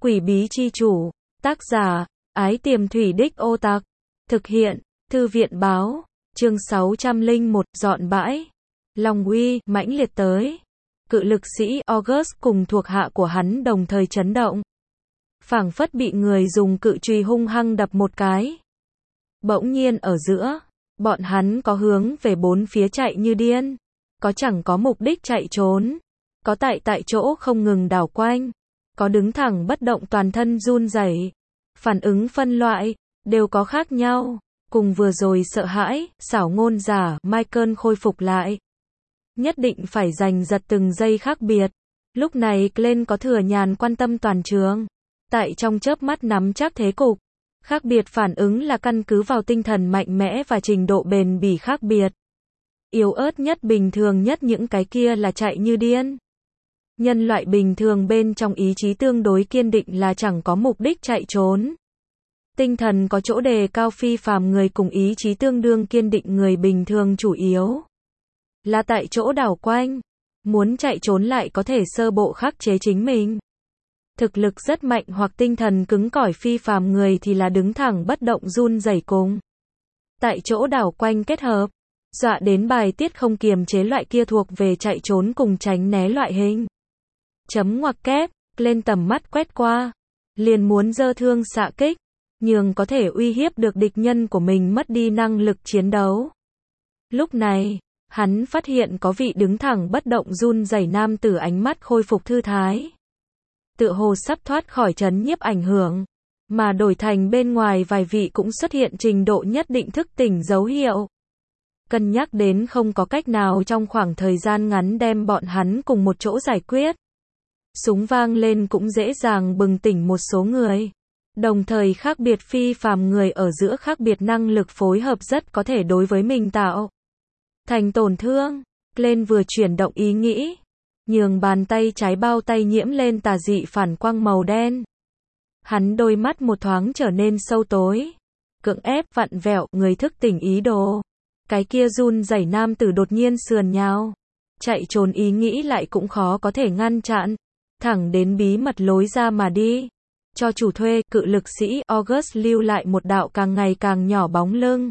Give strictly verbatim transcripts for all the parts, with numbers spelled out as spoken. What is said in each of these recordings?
Quỷ bí chi chủ, tác giả, Ái Tiềm Thủy Đích Ô Tặc, thực hiện, Thư viện báo, chương sáu trăm lẻ một, dọn bãi. Long uy, mãnh liệt tới. Cự lực sĩ August cùng thuộc hạ của hắn đồng thời chấn động. Phảng phất bị người dùng cự chùy hung hăng đập một cái. Bỗng nhiên ở giữa, bọn hắn có hướng về bốn phía chạy như điên. Có chẳng có mục đích chạy trốn. Có tại tại chỗ không ngừng đảo quanh. Có đứng thẳng bất động toàn thân run rẩy. Phản ứng phân loại, đều có khác nhau. Cùng vừa rồi sợ hãi, xảo ngôn giả, Michael khôi phục lại. Nhất định phải giành giật từng giây khác biệt. Lúc này Glenn có thừa nhàn quan tâm toàn trường. Tại trong chớp mắt nắm chắc thế cục. Khác biệt phản ứng là căn cứ vào tinh thần mạnh mẽ và trình độ bền bỉ khác biệt. Yếu ớt nhất bình thường nhất những cái kia là chạy như điên. Nhân loại bình thường bên trong ý chí tương đối kiên định là chẳng có mục đích chạy trốn. Tinh thần có chỗ đề cao phi phàm người cùng ý chí tương đương kiên định người bình thường chủ yếu là tại chỗ đảo quanh. Muốn chạy trốn lại có thể sơ bộ khắc chế chính mình. Thực lực rất mạnh hoặc tinh thần cứng cỏi phi phàm người thì là đứng thẳng bất động run rẩy cùng. Tại chỗ đảo quanh kết hợp. Dọa đến bài tiết không kiềm chế loại kia thuộc về chạy trốn cùng tránh né loại hình. Chấm ngoặc kép, lên tầm mắt quét qua. Liền muốn giơ thương xạ kích. Nhưng có thể uy hiếp được địch nhân của mình mất đi năng lực chiến đấu. Lúc này, hắn phát hiện có vị đứng thẳng bất động run rẩy nam tử ánh mắt khôi phục thư thái. Tựa hồ sắp thoát khỏi trấn nhiếp ảnh hưởng. Mà đổi thành bên ngoài vài vị cũng xuất hiện trình độ nhất định thức tỉnh dấu hiệu. Cân nhắc đến không có cách nào trong khoảng thời gian ngắn đem bọn hắn cùng một chỗ giải quyết. Súng vang lên cũng dễ dàng bừng tỉnh một số người. Đồng thời khác biệt phi phàm người ở giữa khác biệt năng lực phối hợp rất có thể đối với mình tạo thành tổn thương. Glenn vừa chuyển động ý nghĩ. Nhường bàn tay trái bao tay nhiễm lên tà dị phản quang màu đen. Hắn đôi mắt một thoáng trở nên sâu tối. Cưỡng ép vặn vẹo người thức tỉnh ý đồ. Cái kia run rẩy nam tử đột nhiên sườn nhào. Chạy trốn ý nghĩ lại cũng khó có thể ngăn chặn. Thẳng đến bí mật lối ra mà đi. Cho chủ thuê, cự lực sĩ August lưu lại một đạo càng ngày càng nhỏ bóng lưng.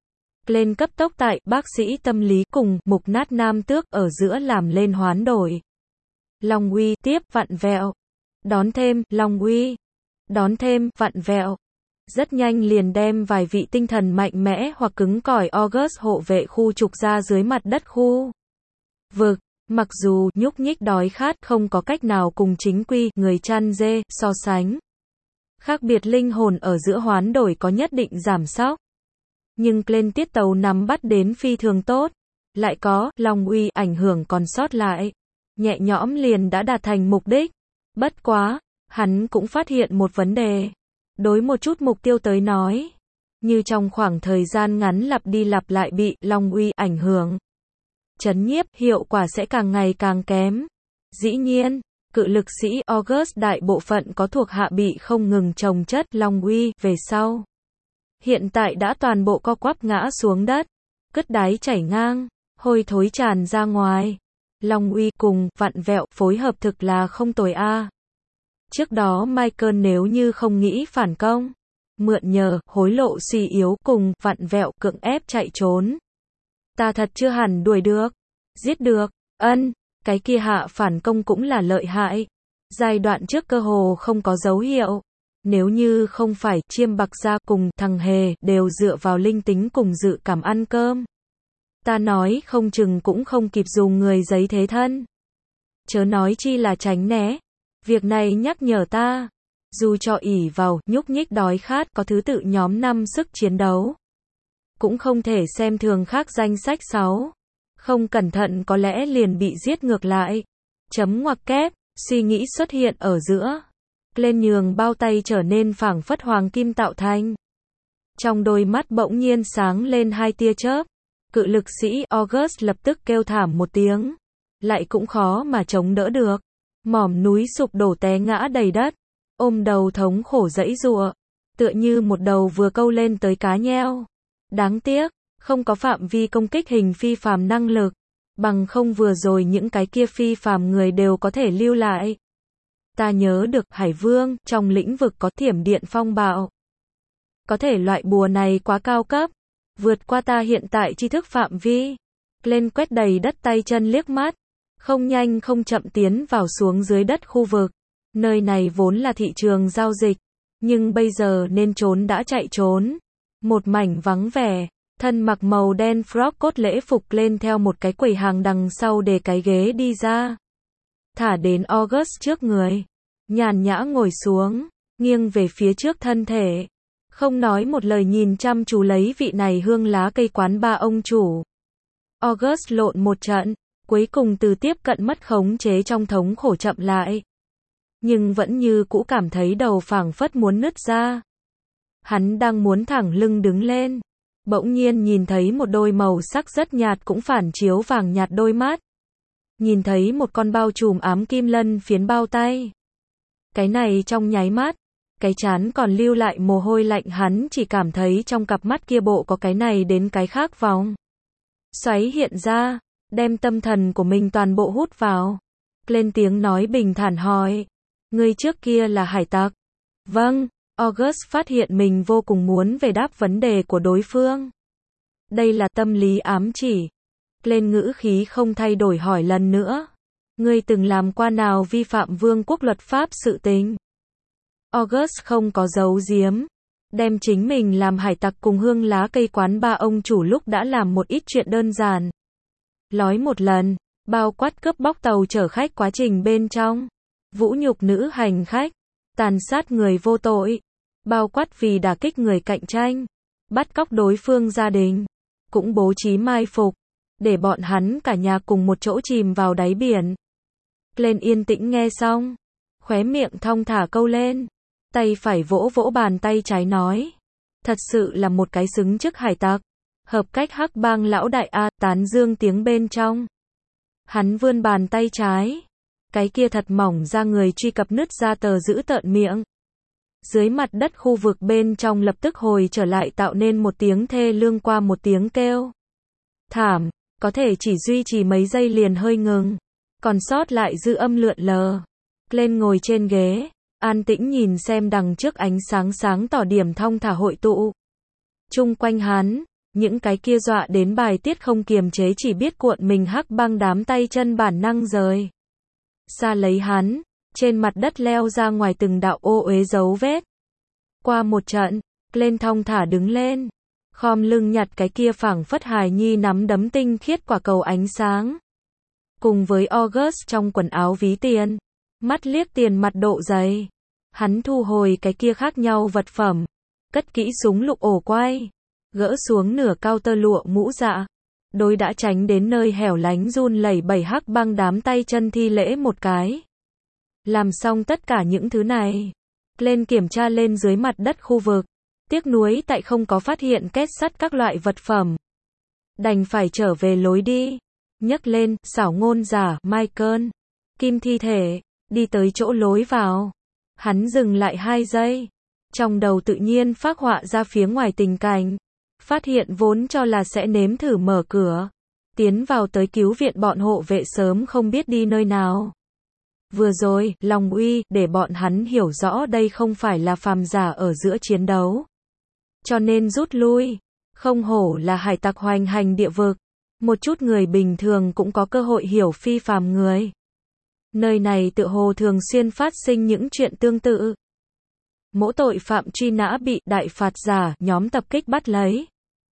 Lên cấp tốc tại, bác sĩ tâm lý cùng, mục nát nam tước ở giữa làm lên hoán đổi. Long uy, tiếp, vặn vẹo. Đón thêm, long uy. Đón thêm, vặn vẹo. Rất nhanh liền đem vài vị tinh thần mạnh mẽ hoặc cứng cỏi August hộ vệ khu trục ra dưới mặt đất khu vực. Mặc dù nhúc nhích đói khát không có cách nào cùng chính quy người chăn dê so sánh. Khác biệt linh hồn ở giữa hoán đổi có nhất định giảm sóc. Nhưng lên tiết tấu nắm bắt đến phi thường tốt. Lại có long uy ảnh hưởng còn sót lại. Nhẹ nhõm liền đã đạt thành mục đích. Bất quá, hắn cũng phát hiện một vấn đề. Đối một chút mục tiêu tới nói. Như trong khoảng thời gian ngắn lặp đi lặp lại bị long uy ảnh hưởng. Chấn nhiếp, hiệu quả sẽ càng ngày càng kém. Dĩ nhiên, cự lực sĩ August đại bộ phận có thuộc hạ bị không ngừng chồng chất long uy về sau. Hiện tại đã toàn bộ co quắp ngã xuống đất. Cứt đáy chảy ngang, hôi thối tràn ra ngoài. Long uy cùng vặn vẹo phối hợp thực là không tồi a. Trước đó Michael nếu như không nghĩ phản công, mượn nhờ, hối lộ suy yếu cùng vặn vẹo cưỡng ép chạy trốn. Ta thật chưa hẳn đuổi được, giết được, ân, cái kia hạ phản công cũng là lợi hại. Giai đoạn trước cơ hồ không có dấu hiệu. Nếu như không phải chiêm bạc gia cùng thằng hề đều dựa vào linh tính cùng dự cảm ăn cơm. Ta nói không chừng cũng không kịp dùng người giấy thế thân. Chớ nói chi là tránh né. Việc này nhắc nhở ta. Dù cho ỷ vào nhúc nhích đói khát có thứ tự nhóm năm sức chiến đấu. Cũng không thể xem thường khác danh sách sáu. Không cẩn thận có lẽ liền bị giết ngược lại. Chấm ngoặc kép, suy nghĩ xuất hiện ở giữa. Lên nhường bao tay trở nên phảng phất hoàng kim tạo thành. Trong đôi mắt bỗng nhiên sáng lên hai tia chớp. Cự lực sĩ August lập tức kêu thảm một tiếng. Lại cũng khó mà chống đỡ được. Mỏm núi sụp đổ té ngã đầy đất. Ôm đầu thống khổ giãy giụa. Tựa như một đầu vừa câu lên tới cá nheo. Đáng tiếc, không có phạm vi công kích hình phi phàm năng lực. Bằng không vừa rồi những cái kia phi phàm người đều có thể lưu lại. Ta nhớ được Hải Vương, trong lĩnh vực có thiểm điện phong bạo. Có thể loại bùa này quá cao cấp, vượt qua ta hiện tại tri thức phạm vi. Glenn quét đầy đất tay chân liếc mắt, không nhanh không chậm tiến vào xuống dưới đất khu vực. Nơi này vốn là thị trường giao dịch, nhưng bây giờ nên trốn đã chạy trốn. Một mảnh vắng vẻ, thân mặc màu đen frock cốt lễ phục lên theo một cái quầy hàng đằng sau để cái ghế đi ra. Thả đến August trước người, nhàn nhã ngồi xuống, nghiêng về phía trước thân thể. Không nói một lời nhìn chăm chú lấy vị này hương lá cây quán ba ông chủ. August lộn một trận, cuối cùng từ tiếp cận mất khống chế trong thống khổ chậm lại. Nhưng vẫn như cũ cảm thấy đầu phảng phất muốn nứt ra. Hắn đang muốn thẳng lưng đứng lên. Bỗng nhiên nhìn thấy một đôi màu sắc rất nhạt cũng phản chiếu vàng nhạt đôi mắt. Nhìn thấy một con bao trùm ám kim lân phiến bao tay. Cái này trong nháy mắt, cái trán còn lưu lại mồ hôi lạnh, hắn chỉ cảm thấy trong cặp mắt kia bộ có cái này đến cái khác vòng xoáy hiện ra, đem tâm thần của mình toàn bộ hút vào. Lên tiếng nói bình thản hỏi, ngươi trước kia là hải tặc? Vâng. August phát hiện mình vô cùng muốn về đáp vấn đề của đối phương. Đây là tâm lý ám chỉ. Lên ngữ khí không thay đổi hỏi lần nữa. Ngươi từng làm qua nào vi phạm vương quốc luật pháp sự tình? August không có giấu giếm. Đem chính mình làm hải tặc cùng hương lá cây quán ba ông chủ lúc đã làm một ít chuyện đơn giản. Nói một lần, bao quát cướp bóc tàu chở khách quá trình bên trong. Vũ nhục nữ hành khách. Tàn sát người vô tội, bao quát vì đả kích người cạnh tranh, bắt cóc đối phương gia đình, cũng bố trí mai phục, để bọn hắn cả nhà cùng một chỗ chìm vào đáy biển. Glenn yên tĩnh nghe xong, khóe miệng thong thả câu lên, tay phải vỗ vỗ bàn tay trái nói, thật sự là một cái xứng chức hải tặc, hợp cách hắc bang lão đại a, tán dương tiếng bên trong. Hắn vươn bàn tay trái. Cái kia thật mỏng ra người truy cập nứt ra tờ giữ tợn miệng. Dưới mặt đất khu vực bên trong lập tức hồi trở lại tạo nên một tiếng thê lương qua một tiếng kêu. Thảm, có thể chỉ duy trì mấy giây liền hơi ngừng. Còn sót lại dư âm lượn lờ. Lên ngồi trên ghế, an tĩnh nhìn xem đằng trước ánh sáng sáng tỏ điểm thong thả hội tụ. Chung quanh hắn, những cái kia dọa đến bài tiết không kiềm chế chỉ biết cuộn mình hắc băng đám tay chân bản năng rời. Xa lấy hắn, trên mặt đất leo ra ngoài từng đạo ô uế dấu vết. Qua một trận, lên thong thả đứng lên, khom lưng nhặt cái kia phảng phất hài nhi nắm đấm tinh khiết quả cầu ánh sáng. Cùng với August trong quần áo ví tiền, mắt liếc tiền mặt độ dày. Hắn thu hồi cái kia khác nhau vật phẩm, cất kỹ súng lục ổ quay, gỡ xuống nửa cao tơ lụa mũ dạ. Đối đã tránh đến nơi hẻo lánh run lẩy bẩy hắc băng đám tay chân thi lễ một cái. Làm xong tất cả những thứ này, lên kiểm tra lên dưới mặt đất khu vực, tiếc nuối tại không có phát hiện két sắt các loại vật phẩm. Đành phải trở về lối đi, nhấc lên, xảo ngôn giả, Michael, kim thi thể, đi tới chỗ lối vào. Hắn dừng lại hai giây, trong đầu tự nhiên phác họa ra phía ngoài tình cảnh. Phát hiện vốn cho là sẽ nếm thử mở cửa, tiến vào tới cứu viện bọn hộ vệ sớm không biết đi nơi nào. Vừa rồi, Long Uy, để bọn hắn hiểu rõ đây không phải là phàm giả ở giữa chiến đấu. Cho nên rút lui, không hổ là hải tặc hoành hành địa vực. Một chút người bình thường cũng có cơ hội hiểu phi phàm người. Nơi này tựa hồ thường xuyên phát sinh những chuyện tương tự. Mỗi tội phạm truy nã bị đại phạt giả nhóm tập kích bắt lấy.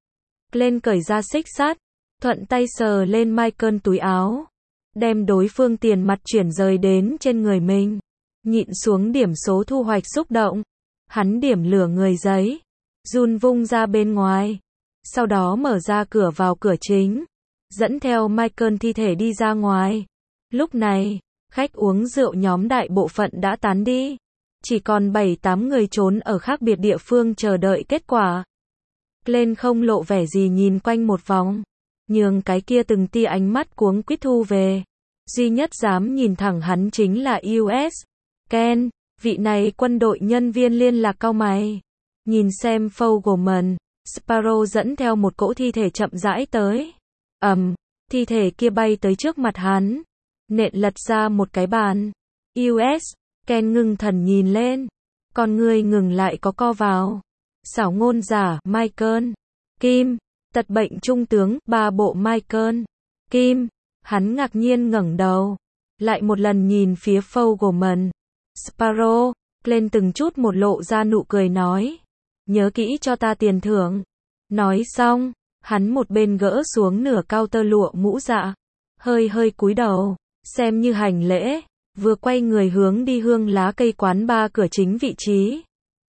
Lên cởi ra xích sắt, thuận tay sờ lên Michael túi áo, đem đối phương tiền mặt chuyển rời đến trên người mình, nhịn xuống điểm số thu hoạch xúc động, hắn điểm lửa người giấy, run vung ra bên ngoài, sau đó mở ra cửa vào cửa chính, dẫn theo Michael thi thể đi ra ngoài. Lúc này, khách uống rượu nhóm đại bộ phận đã tán đi, chỉ còn bảy tám người trốn ở khác biệt địa phương chờ đợi kết quả. Lên không lộ vẻ gì nhìn quanh một vòng, nhường cái kia từng tia ánh mắt cuống quýt thu về. Duy nhất dám nhìn thẳng hắn chính là u ét. Ken, vị này quân đội nhân viên liên lạc cau mày. Nhìn xem Fogelman, Sparrow dẫn theo một cỗ thi thể chậm rãi tới. ầm, um, thi thể kia bay tới trước mặt hắn, nện lật ra một cái bàn. u ét, Ken ngưng thần nhìn lên. Con ngươi ngừng lại có co vào. Xảo ngôn giả, Michael. Kim. Tật bệnh trung tướng, ba bộ Michael. Kim. Hắn ngạc nhiên ngẩng đầu. Lại một lần nhìn phía Fogelman. Sparrow. Lên từng chút một lộ ra nụ cười nói. Nhớ kỹ cho ta tiền thưởng. Nói xong, hắn một bên gỡ xuống nửa cao tơ lụa mũ dạ. Hơi hơi cúi đầu, xem như hành lễ. Vừa quay người hướng đi hương lá cây quán ba cửa chính vị trí.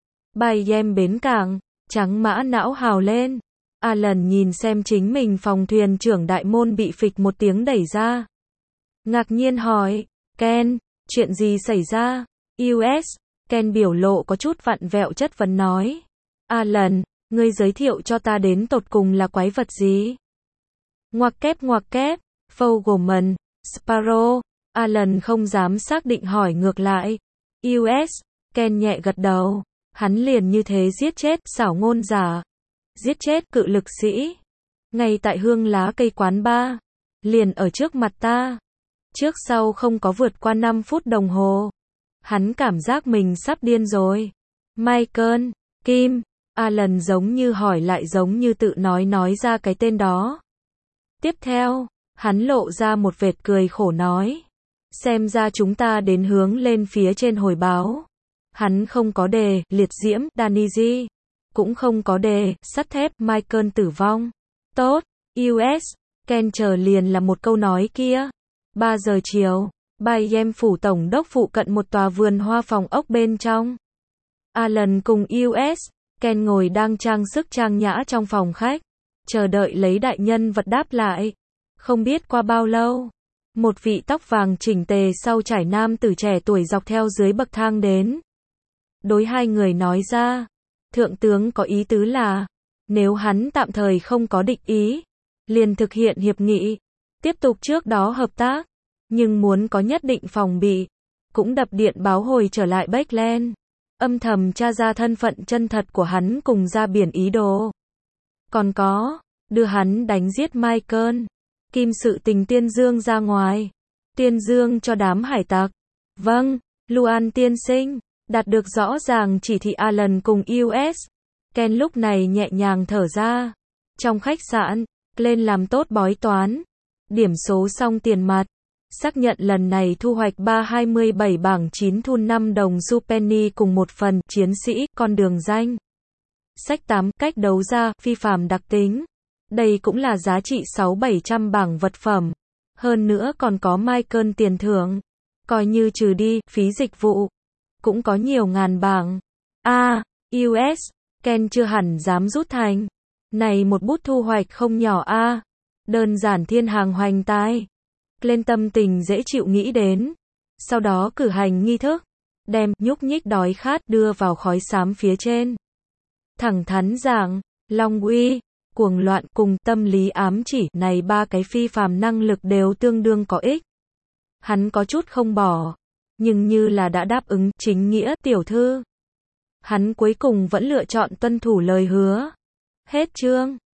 Bay em bến cảng, trắng mã não hào lên. Alan nhìn xem chính mình phòng thuyền trưởng đại môn bị phịch một tiếng đẩy ra. Ngạc nhiên hỏi, Ken, chuyện gì xảy ra? u ét, Ken biểu lộ có chút vặn vẹo chất vấn nói. Alan, ngươi giới thiệu cho ta đến tột cùng là quái vật gì? Ngoặc kép ngoặc kép, Fogelman, Sparrow. Alan không dám xác định hỏi ngược lại. u ét, Ken nhẹ gật đầu. Hắn liền như thế giết chết xảo ngôn giả. Giết chết cự lực sĩ. Ngay tại hương lá cây quán ba. Liền ở trước mặt ta. Trước sau không có vượt qua năm phút đồng hồ. Hắn cảm giác mình sắp điên rồi. Michael, Kim. Alan giống như hỏi lại giống như tự nói nói ra cái tên đó. Tiếp theo, hắn lộ ra một vệt cười khổ nói. Xem ra chúng ta đến hướng lên phía trên hồi báo. Hắn không có đề, liệt diễm, Daniji. Cũng không có đề, sắt thép, Michael tử vong. Tốt, u ét, Ken chờ liền là một câu nói kia. ba giờ chiều, Bayem phủ tổng đốc phụ cận một tòa vườn hoa phòng ốc bên trong. Alan cùng u ét, Ken ngồi đang trang sức trang nhã trong phòng khách. Chờ đợi lấy đại nhân vật đáp lại. Không biết qua bao lâu. Một vị tóc vàng chỉnh tề sau trải nam tử trẻ tuổi dọc theo dưới bậc thang đến. Đối hai người nói ra. Thượng tướng có ý tứ là, nếu hắn tạm thời không có địch ý, liền thực hiện hiệp nghị, tiếp tục trước đó hợp tác, nhưng muốn có nhất định phòng bị, cũng đập điện báo hồi trở lại Backland, âm thầm tra ra thân phận chân thật của hắn cùng ra biển ý đồ. Còn có, đưa hắn đánh giết Michael, Kim sự tình Tiên Dương ra ngoài, Tiên Dương cho đám hải tặc. Vâng, Luan tiên sinh. Đạt được rõ ràng chỉ thị Alan cùng u ét. Ken lúc này nhẹ nhàng thở ra. Trong khách sạn, lên làm tốt bói toán. Điểm số xong tiền mặt. Xác nhận lần này thu hoạch ba trăm hai mươi bảy bảng chín thun năm đồng Jupenny cùng một phần chiến sĩ, con đường danh. Sách tám, cách đấu ra, phi phàm đặc tính. Đây cũng là giá trị sáu bảy trăm bảng vật phẩm. Hơn nữa còn có Michael tiền thưởng. Coi như trừ đi, phí dịch vụ. Cũng có nhiều ngàn bảng. A, à, u ét, Ken chưa hẳn dám rút thành. Này một bút thu hoạch không nhỏ a. À. Đơn giản thiên hàng hoành tai. Lên tâm tình dễ chịu nghĩ đến. Sau đó cử hành nghi thức. Đem nhúc nhích đói khát đưa vào khói xám phía trên. Thẳng thắn giảng, Long uy, cuồng loạn cùng tâm lý ám chỉ này ba cái phi phàm năng lực đều tương đương có ích. Hắn có chút không bỏ. Nhưng như là đã đáp ứng, chính nghĩa, tiểu thư. Hắn cuối cùng vẫn lựa chọn tuân thủ lời hứa. Hết chương.